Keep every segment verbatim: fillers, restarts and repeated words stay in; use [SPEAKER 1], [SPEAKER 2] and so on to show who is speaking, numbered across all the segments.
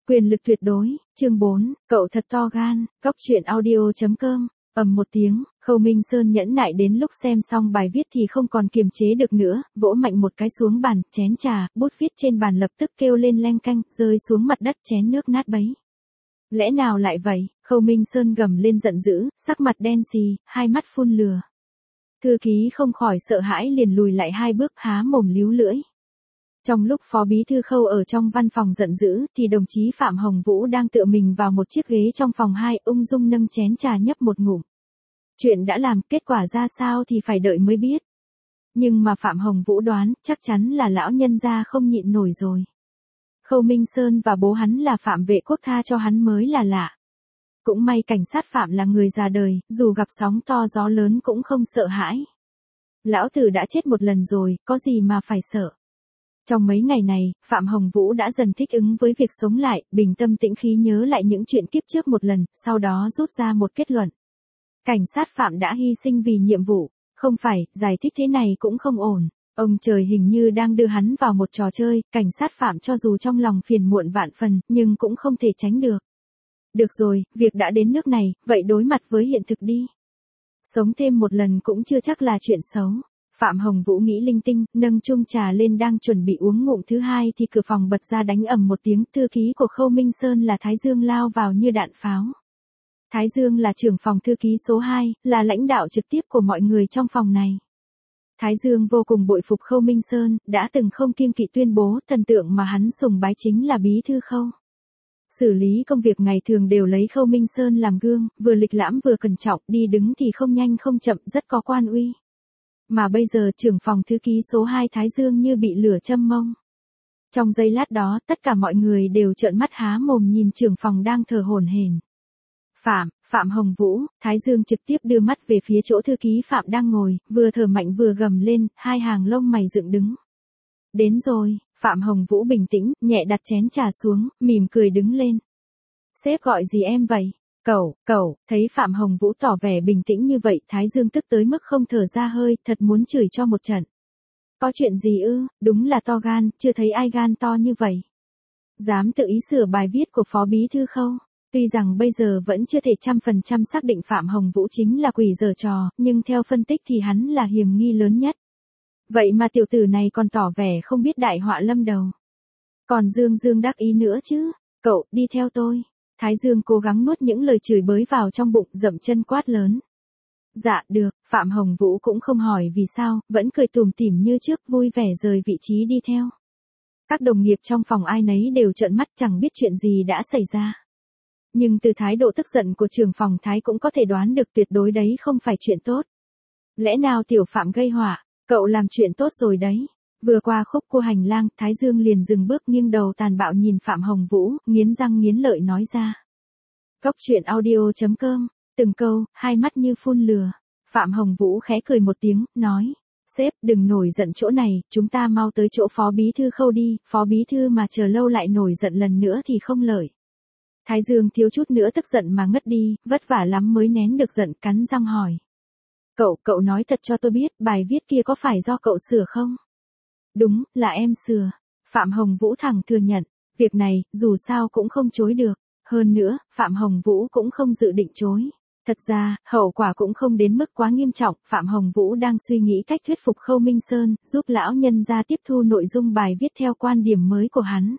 [SPEAKER 1] Quyền lực tuyệt đối, chương bốn, cậu thật to gan, Cóc truyện audio chấm com, ầm một tiếng, Khâu Minh Sơn nhẫn nại đến lúc xem xong bài viết thì không còn kiềm chế được nữa, vỗ mạnh một cái xuống bàn, chén trà, bút viết trên bàn lập tức kêu lên leng canh, rơi xuống mặt đất chén nước nát bấy. Lẽ nào lại vậy? Khâu Minh Sơn gầm lên giận dữ, sắc mặt đen xì, hai mắt phun lửa. Thư ký không khỏi sợ hãi liền lùi lại hai bước há mồm líu lưỡi. Trong lúc Phó Bí Thư Khâu ở trong văn phòng giận dữ thì đồng chí Phạm Hồng Vũ đang tựa mình vào một chiếc ghế trong phòng hai, ung dung nâng chén trà nhấp một ngụm. Chuyện đã làm, kết quả ra sao thì phải đợi mới biết. Nhưng mà Phạm Hồng Vũ đoán chắc chắn là lão nhân gia không nhịn nổi rồi. Khâu Minh Sơn và bố hắn là Phạm Vệ Quốc tha cho hắn mới là lạ. Cũng may cảnh sát Phạm là người già đời, dù gặp sóng to gió lớn cũng không sợ hãi. Lão tử đã chết một lần rồi, có gì mà phải sợ. Trong mấy ngày này, Phạm Hồng Vũ đã dần thích ứng với việc sống lại, bình tâm tĩnh khí nhớ lại những chuyện kiếp trước một lần, sau đó rút ra một kết luận. Cảnh sát Phạm đã hy sinh vì nhiệm vụ, không phải, giải thích thế này cũng không ổn. Ông trời hình như đang đưa hắn vào một trò chơi, cảnh sát Phạm cho dù trong lòng phiền muộn vạn phần, nhưng cũng không thể tránh được. Được rồi, việc đã đến nước này, vậy đối mặt với hiện thực đi. Sống thêm một lần cũng chưa chắc là chuyện xấu. Phạm Hồng Vũ nghĩ linh tinh, nâng chung trà lên đang chuẩn bị uống ngụm thứ hai thì cửa phòng bật ra đánh ầm một tiếng, thư ký của Khâu Minh Sơn là Thái Dương lao vào như đạn pháo. Thái Dương là trưởng phòng thư ký số hai, là lãnh đạo trực tiếp của mọi người trong phòng này. Thái Dương vô cùng bội phục Khâu Minh Sơn, đã từng không kiêng kỵ tuyên bố thần tượng mà hắn sùng bái chính là Bí Thư Khâu. Xử lý công việc ngày thường đều lấy Khâu Minh Sơn làm gương, vừa lịch lãm vừa cẩn trọng, đi đứng thì không nhanh không chậm, rất có quan uy. Mà bây giờ trưởng phòng thư ký số hai Thái Dương như bị lửa châm mông. Trong giây lát đó, tất cả mọi người đều trợn mắt há mồm nhìn trưởng phòng đang thở hổn hển. Phạm, Phạm Hồng Vũ, Thái Dương trực tiếp đưa mắt về phía chỗ thư ký Phạm đang ngồi, vừa thở mạnh vừa gầm lên, hai hàng lông mày dựng đứng. Đến rồi, Phạm Hồng Vũ bình tĩnh, nhẹ đặt chén trà xuống, mỉm cười đứng lên. Sếp gọi gì em vậy? Cậu, cậu, thấy Phạm Hồng Vũ tỏ vẻ bình tĩnh như vậy, Thái Dương tức tới mức không thở ra hơi, thật muốn chửi cho một trận. Có chuyện gì ư, đúng là to gan, chưa thấy ai gan to như vậy. Dám tự ý sửa bài viết của Phó Bí Thư Khâu. Tuy rằng bây giờ vẫn chưa thể trăm phần trăm xác định Phạm Hồng Vũ chính là quỷ giở trò, nhưng theo phân tích thì hắn là hiểm nghi lớn nhất. Vậy mà tiểu tử này còn tỏ vẻ không biết đại họa lâm đầu. Còn Dương Dương đắc ý nữa chứ, cậu, đi theo tôi. Thái Dương cố gắng nuốt những lời chửi bới vào trong bụng, dậm chân quát lớn. Dạ, được, Phạm Hồng Vũ cũng không hỏi vì sao, vẫn cười tủm tỉm như trước, vui vẻ rời vị trí đi theo. Các đồng nghiệp trong phòng ai nấy đều trợn mắt chẳng biết chuyện gì đã xảy ra. Nhưng từ thái độ tức giận của trưởng phòng Thái cũng có thể đoán được tuyệt đối đấy không phải chuyện tốt. Lẽ nào tiểu Phạm gây họa, cậu làm chuyện tốt rồi đấy. Vừa qua khúc cua hành lang, Thái Dương liền dừng bước nghiêng đầu tàn bạo nhìn Phạm Hồng Vũ, nghiến răng nghiến lợi nói ra. Cóc truyện audio chấm com, từng câu, hai mắt như phun lửa. Phạm Hồng Vũ khẽ cười một tiếng, nói. Sếp, đừng nổi giận chỗ này, chúng ta mau tới chỗ Phó Bí Thư Khâu đi, Phó Bí Thư mà chờ lâu lại nổi giận lần nữa thì không lợi. Thái Dương thiếu chút nữa tức giận mà ngất đi, vất vả lắm mới nén được giận, cắn răng hỏi. Cậu, cậu nói thật cho tôi biết, bài viết kia có phải do cậu sửa không? Đúng, là em sửa. Phạm Hồng Vũ thẳng thừa nhận, việc này, dù sao cũng không chối được. Hơn nữa, Phạm Hồng Vũ cũng không dự định chối. Thật ra, hậu quả cũng không đến mức quá nghiêm trọng, Phạm Hồng Vũ đang suy nghĩ cách thuyết phục Khâu Minh Sơn, giúp lão nhân gia tiếp thu nội dung bài viết theo quan điểm mới của hắn.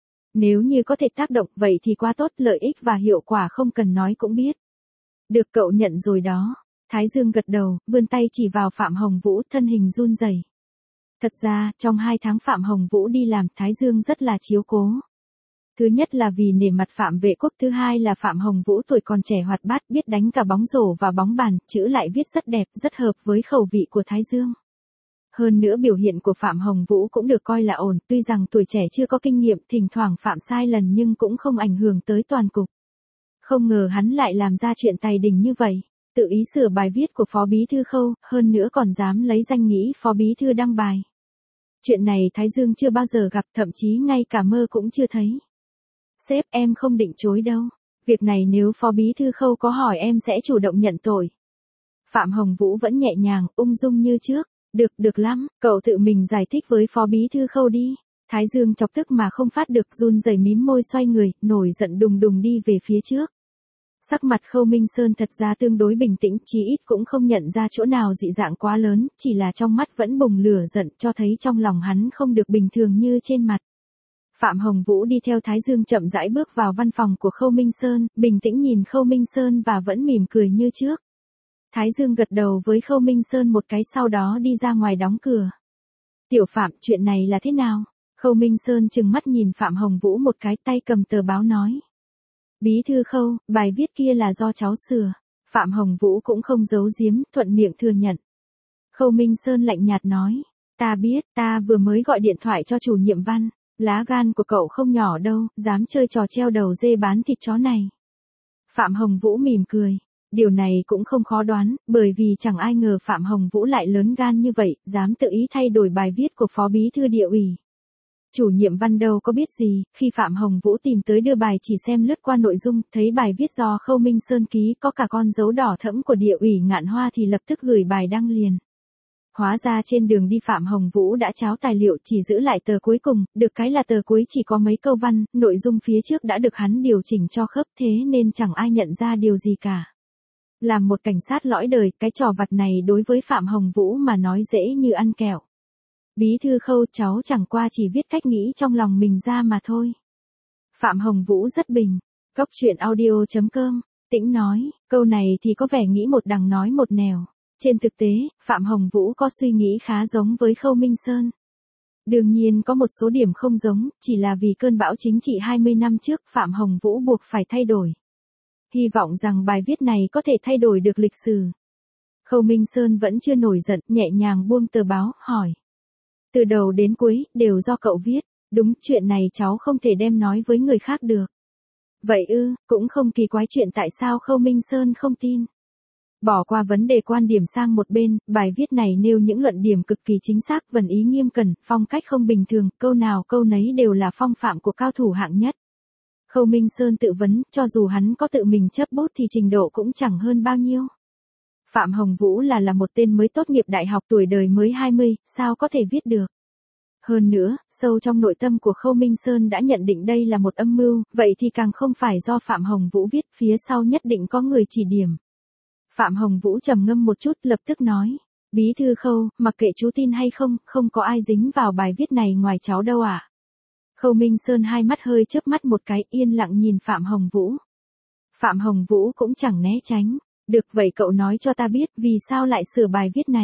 [SPEAKER 1] Nếu như có thể tác động vậy thì quá tốt, lợi ích và hiệu quả không cần nói cũng biết. Được, cậu nhận rồi đó. Thái Dương gật đầu, vươn tay chỉ vào Phạm Hồng Vũ, thân hình run rẩy. Thật ra, trong hai tháng Phạm Hồng Vũ đi làm, Thái Dương rất là chiếu cố. Thứ nhất là vì nể mặt Phạm Vệ Quốc, thứ hai là Phạm Hồng Vũ tuổi còn trẻ hoạt bát, biết đánh cả bóng rổ và bóng bàn, chữ lại viết rất đẹp, rất hợp với khẩu vị của Thái Dương. Hơn nữa biểu hiện của Phạm Hồng Vũ cũng được coi là ổn, tuy rằng tuổi trẻ chưa có kinh nghiệm, thỉnh thoảng phạm sai lần nhưng cũng không ảnh hưởng tới toàn cục. Không ngờ hắn lại làm ra chuyện tài đình như vậy, tự ý sửa bài viết của Phó Bí Thư Khâu, hơn nữa còn dám lấy danh nghĩa Phó Bí Thư đăng bài. Chuyện này Thái Dương chưa bao giờ gặp, thậm chí ngay cả mơ cũng chưa thấy. Sếp, em không định chối đâu. Việc này nếu Phó Bí Thư Khâu có hỏi em sẽ chủ động nhận tội. Phạm Hồng Vũ vẫn nhẹ nhàng, ung dung như trước. Được, được lắm, cậu tự mình giải thích với Phó Bí Thư Khâu đi. Thái Dương chọc tức mà không phát được, run rẩy mím môi xoay người, nổi giận đùng đùng đi về phía trước. Sắc mặt Khâu Minh Sơn thật ra tương đối bình tĩnh, chí ít cũng không nhận ra chỗ nào dị dạng quá lớn, chỉ là trong mắt vẫn bùng lửa giận, cho thấy trong lòng hắn không được bình thường như trên mặt. Phạm Hồng Vũ đi theo Thái Dương chậm rãi bước vào văn phòng của Khâu Minh Sơn, bình tĩnh nhìn Khâu Minh Sơn và vẫn mỉm cười như trước. Thái Dương gật đầu với Khâu Minh Sơn một cái, sau đó đi ra ngoài đóng cửa. Tiểu Phạm, chuyện này là thế nào? Khâu Minh Sơn trừng mắt nhìn Phạm Hồng Vũ một cái, tay cầm tờ báo nói. Bí thư Khâu, bài viết kia là do cháu sửa. Phạm Hồng Vũ cũng không giấu giếm, thuận miệng thừa nhận. Khâu Minh Sơn lạnh nhạt nói. Ta biết, ta vừa mới gọi điện thoại cho chủ nhiệm văn. Lá gan của cậu không nhỏ đâu, dám chơi trò treo đầu dê bán thịt chó này. Phạm Hồng Vũ mỉm cười. Điều này cũng không khó đoán, bởi vì chẳng ai ngờ Phạm Hồng Vũ lại lớn gan như vậy, dám tự ý thay đổi bài viết của Phó Bí thư Địa ủy. Chủ nhiệm văn đâu có biết gì, khi Phạm Hồng Vũ tìm tới đưa bài chỉ xem lướt qua nội dung, thấy bài viết do Khâu Minh Sơn ký có cả con dấu đỏ thẫm của Địa ủy Ngạn Hoa thì lập tức gửi bài đăng liền. Hóa ra trên đường đi Phạm Hồng Vũ đã tráo tài liệu, chỉ giữ lại tờ cuối cùng, được cái là tờ cuối chỉ có mấy câu văn, nội dung phía trước đã được hắn điều chỉnh cho khớp, thế nên chẳng ai nhận ra điều gì cả. Làm một cảnh sát lõi đời, cái trò vặt này đối với Phạm Hồng Vũ mà nói dễ như ăn kẹo. Bí thư Khâu, cháu chẳng qua chỉ viết cách nghĩ trong lòng mình ra mà thôi. Phạm Hồng Vũ rất bình. Cóc truyện audio chấm com, Tĩnh nói, câu này thì có vẻ nghĩ một đằng nói một nẻo. Trên thực tế, Phạm Hồng Vũ có suy nghĩ khá giống với Khâu Minh Sơn. Đương nhiên có một số điểm không giống, chỉ là vì cơn bão chính trị hai mươi năm trước Phạm Hồng Vũ buộc phải thay đổi. Hy vọng rằng bài viết này có thể thay đổi được lịch sử. Khâu Minh Sơn vẫn chưa nổi giận, nhẹ nhàng buông tờ báo, hỏi. Từ đầu đến cuối, đều do cậu viết. Đúng, chuyện này cháu không thể đem nói với người khác được. Vậy ư, cũng không kỳ quái chuyện tại sao Khâu Minh Sơn không tin. Bỏ qua vấn đề quan điểm sang một bên, bài viết này nêu những luận điểm cực kỳ chính xác, vần ý nghiêm cẩn, phong cách không bình thường, câu nào câu nấy đều là phong phạm của cao thủ hạng nhất. Khâu Minh Sơn tự vấn, cho dù hắn có tự mình chấp bút thì trình độ cũng chẳng hơn bao nhiêu. Phạm Hồng Vũ là là một tên mới tốt nghiệp đại học, tuổi đời mới hai mươi, sao có thể viết được. Hơn nữa, sâu trong nội tâm của Khâu Minh Sơn đã nhận định đây là một âm mưu, vậy thì càng không phải do Phạm Hồng Vũ viết, phía sau nhất định có người chỉ điểm. Phạm Hồng Vũ trầm ngâm một chút, lập tức nói. Bí thư Khâu, mặc kệ chú tin hay không, không có ai dính vào bài viết này ngoài cháu đâu ạ. À? Khâu Minh Sơn hai mắt hơi chớp mắt một cái, yên lặng nhìn Phạm Hồng Vũ. Phạm Hồng Vũ cũng chẳng né tránh. Được, vậy cậu nói cho ta biết vì sao lại sửa bài viết này.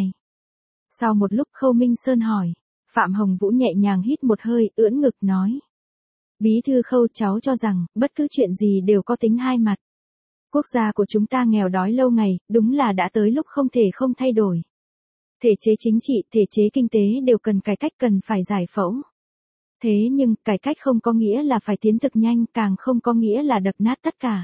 [SPEAKER 1] Sau một lúc Khâu Minh Sơn hỏi. Phạm Hồng Vũ nhẹ nhàng hít một hơi, ưỡn ngực nói. Bí thư Khâu, cháu cho rằng, bất cứ chuyện gì đều có tính hai mặt. Quốc gia của chúng ta nghèo đói lâu ngày, đúng là đã tới lúc không thể không thay đổi. Thể chế chính trị, thể chế kinh tế đều cần cải cách, cần phải giải phẫu. Thế nhưng, cải cách không có nghĩa là phải tiến thực nhanh, càng không có nghĩa là đập nát tất cả.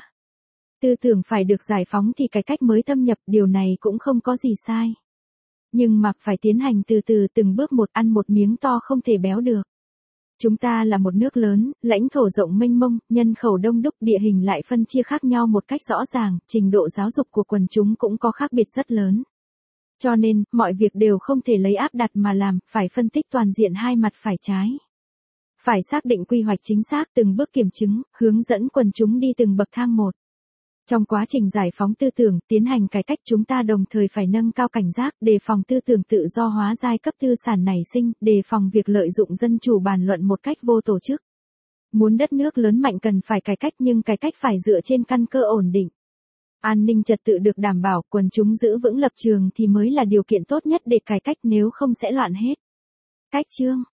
[SPEAKER 1] Tư tưởng phải được giải phóng thì cải cách mới thâm nhập, điều này cũng không có gì sai. Nhưng mà phải tiến hành từ từ, từng bước một, ăn một miếng to không thể béo được. Chúng ta là một nước lớn, lãnh thổ rộng mênh mông, nhân khẩu đông đúc, địa hình lại phân chia khác nhau một cách rõ ràng, trình độ giáo dục của quần chúng cũng có khác biệt rất lớn. Cho nên, mọi việc đều không thể lấy áp đặt mà làm, phải phân tích toàn diện hai mặt phải trái. Phải xác định quy hoạch chính xác, từng bước kiểm chứng, hướng dẫn quần chúng đi từng bậc thang một. Trong quá trình giải phóng tư tưởng, tiến hành cải cách, chúng ta đồng thời phải nâng cao cảnh giác, đề phòng tư tưởng tự do hóa giai cấp tư sản nảy sinh, đề phòng việc lợi dụng dân chủ bàn luận một cách vô tổ chức. Muốn đất nước lớn mạnh cần phải cải cách, nhưng cải cách phải dựa trên căn cơ ổn định. An ninh trật tự được đảm bảo, quần chúng giữ vững lập trường thì mới là điều kiện tốt nhất để cải cách, nếu không sẽ loạn hết. Cách chương